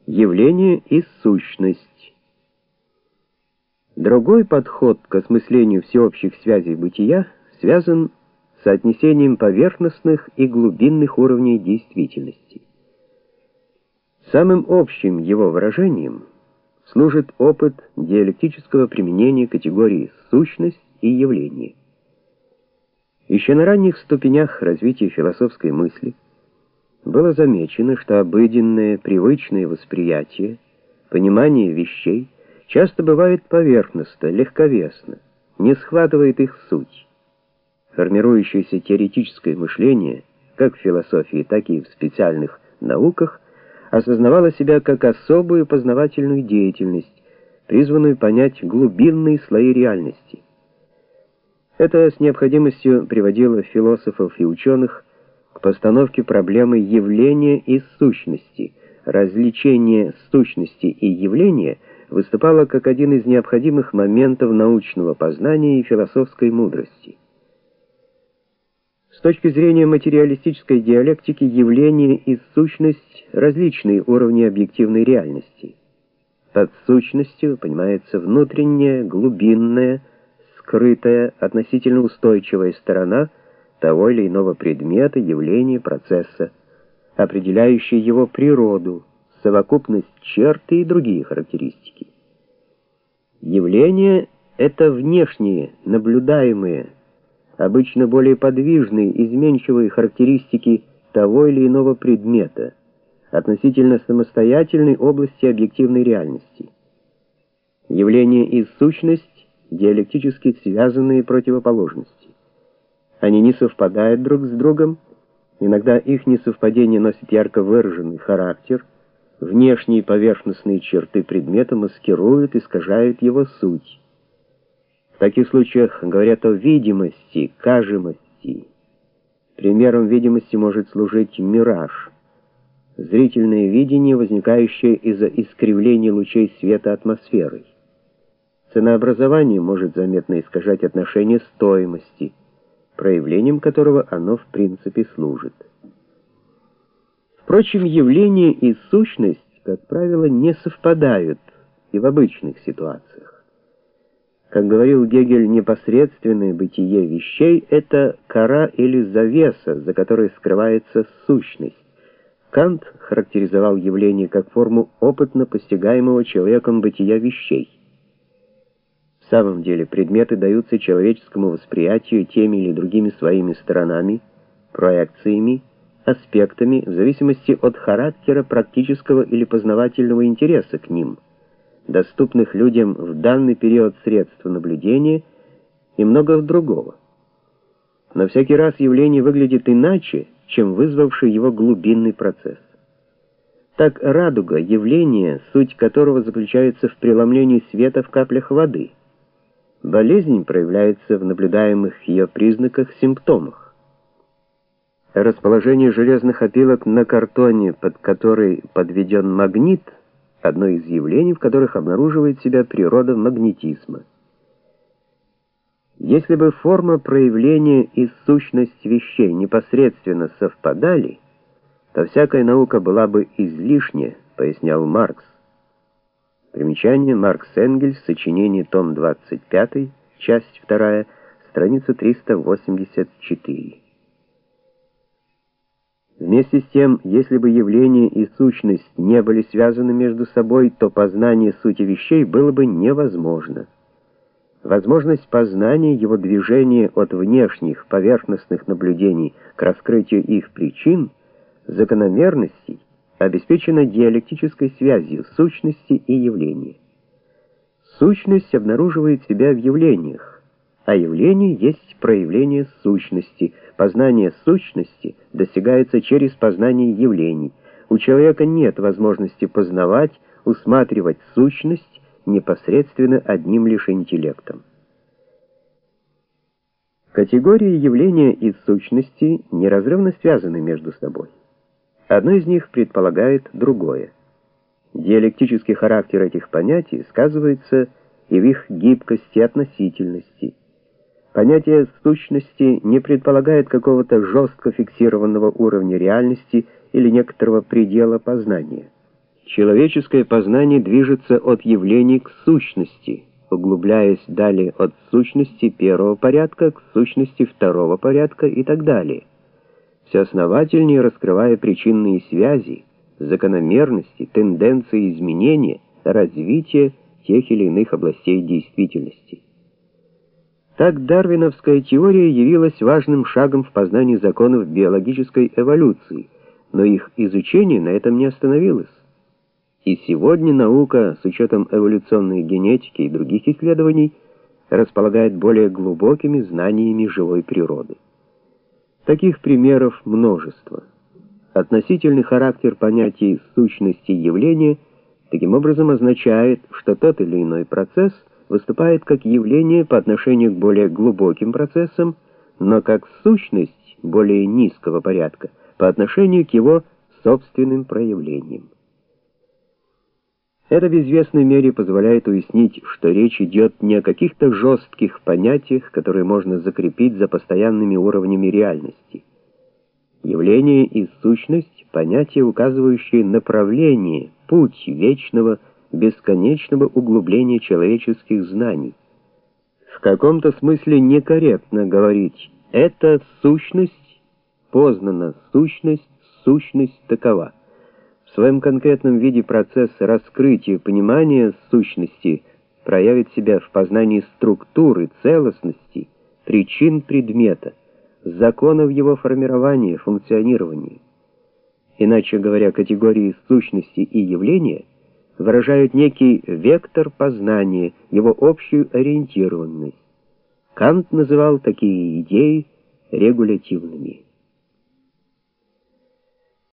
Явление и сущность. Другой подход к осмыслению всеобщих связей бытия связан с соотнесением поверхностных и глубинных уровней действительности. Самым общим его выражением служит опыт диалектического применения категории сущность и явление. Еще на ранних ступенях развития философской мысли было замечено, что обыденное, привычное восприятие, понимание вещей часто бывает поверхностно, легковесно, не схватывает их суть. Формирующееся теоретическое мышление, как в философии, так и в специальных науках, осознавало себя как особую познавательную деятельность, призванную понять глубинные слои реальности. Это с необходимостью приводило философов и ученых к постановке проблемы явления и сущности. Развлечение сущности и явления выступало как один из необходимых моментов научного познания и философской мудрости. С точки зрения материалистической диалектики, явление и сущность — различные уровни объективной реальности. Под сущностью понимается внутренняя, глубинная, скрытая, относительно устойчивая сторона того или иного предмета, явления, процесса, определяющие его природу, совокупность черт и другие характеристики. Явления — это внешние, наблюдаемые, обычно более подвижные, изменчивые характеристики того или иного предмета, относительно самостоятельной области объективной реальности. Явление и сущность — диалектически связанные противоположности. Они не совпадают друг с другом, иногда их несовпадение носит ярко выраженный характер, внешние поверхностные черты предмета маскируют, искажают его суть. В таких случаях говорят о видимости, кажемости. Примером видимости может служить мираж, зрительное видение, возникающее из-за искривления лучей света атмосферой. Ценообразование может заметно искажать отношение стоимости, проявлением которого оно в принципе служит. Впрочем, явление и сущность, как правило, не совпадают и в обычных ситуациях. Как говорил Гегель, непосредственное бытие вещей — это кора или завеса, за которой скрывается сущность. Кант характеризовал явление как форму опытно постигаемого человеком бытия вещей. В самом деле предметы даются человеческому восприятию теми или другими своими сторонами, проекциями, аспектами в зависимости от характера практического или познавательного интереса к ним, доступных людям в данный период средств наблюдения и многого другого. Но всякий раз явление выглядит иначе, чем вызвавший его глубинный процесс. Так радуга — явление, суть которого заключается в преломлении света в каплях воды. Болезнь проявляется в наблюдаемых ее признаках, симптомах. Расположение железных опилок на картоне, под который подведен магнит, одно из явлений, в которых обнаруживает себя природа магнетизма. Если бы форма проявления и сущность вещей непосредственно совпадали, то всякая наука была бы излишняя, пояснял Маркс. Примечание: Маркс Энгельс, сочинение, том 25, часть 2, страница 384. Вместе с тем, если бы явление и сущность не были связаны между собой, то познание сути вещей было бы невозможно. Возможность познания, его движения от внешних поверхностных наблюдений к раскрытию их причин, закономерностей, обеспечена диалектической связью сущности и явления. Сущность обнаруживает себя в явлениях, а явление есть проявление сущности. Познание сущности достигается через познание явлений. У человека нет возможности познавать, усматривать сущность непосредственно одним лишь интеллектом. Категории явления и сущности неразрывно связаны между собой. Одно из них предполагает другое. Диалектический характер этих понятий сказывается и в их гибкости и относительности. Понятие сущности не предполагает какого-то жестко фиксированного уровня реальности или некоторого предела познания. Человеческое познание движется от явлений к сущности, углубляясь далее от сущности первого порядка к сущности второго порядка и так далее, все основательнее раскрывая причинные связи, закономерности, тенденции изменения, развития тех или иных областей действительности. Так дарвиновская теория явилась важным шагом в познании законов биологической эволюции, но их изучение на этом не остановилось. И сегодня наука, с учетом эволюционной генетики и других исследований, располагает более глубокими знаниями живой природы. Таких примеров множество. Относительный характер понятий сущности явления таким образом означает, что тот или иной процесс выступает как явление по отношению к более глубоким процессам, но как сущность более низкого порядка по отношению к его собственным проявлениям. Это в известной мере позволяет уяснить, что речь идет не о каких-то жестких понятиях, которые можно закрепить за постоянными уровнями реальности. Явление и сущность — понятия, указывающие направление, путь вечного, бесконечного углубления человеческих знаний. В каком-то смысле некорректно говорить «это сущность, познана сущность, сущность такова». В своем конкретном виде процесс раскрытия понимания сущности проявит себя в познании структуры, целостности, причин предмета, законов его формирования, функционирования. Иначе говоря, категории сущности и явления выражают некий вектор познания, его общую ориентированность. Кант называл такие идеи регулятивными.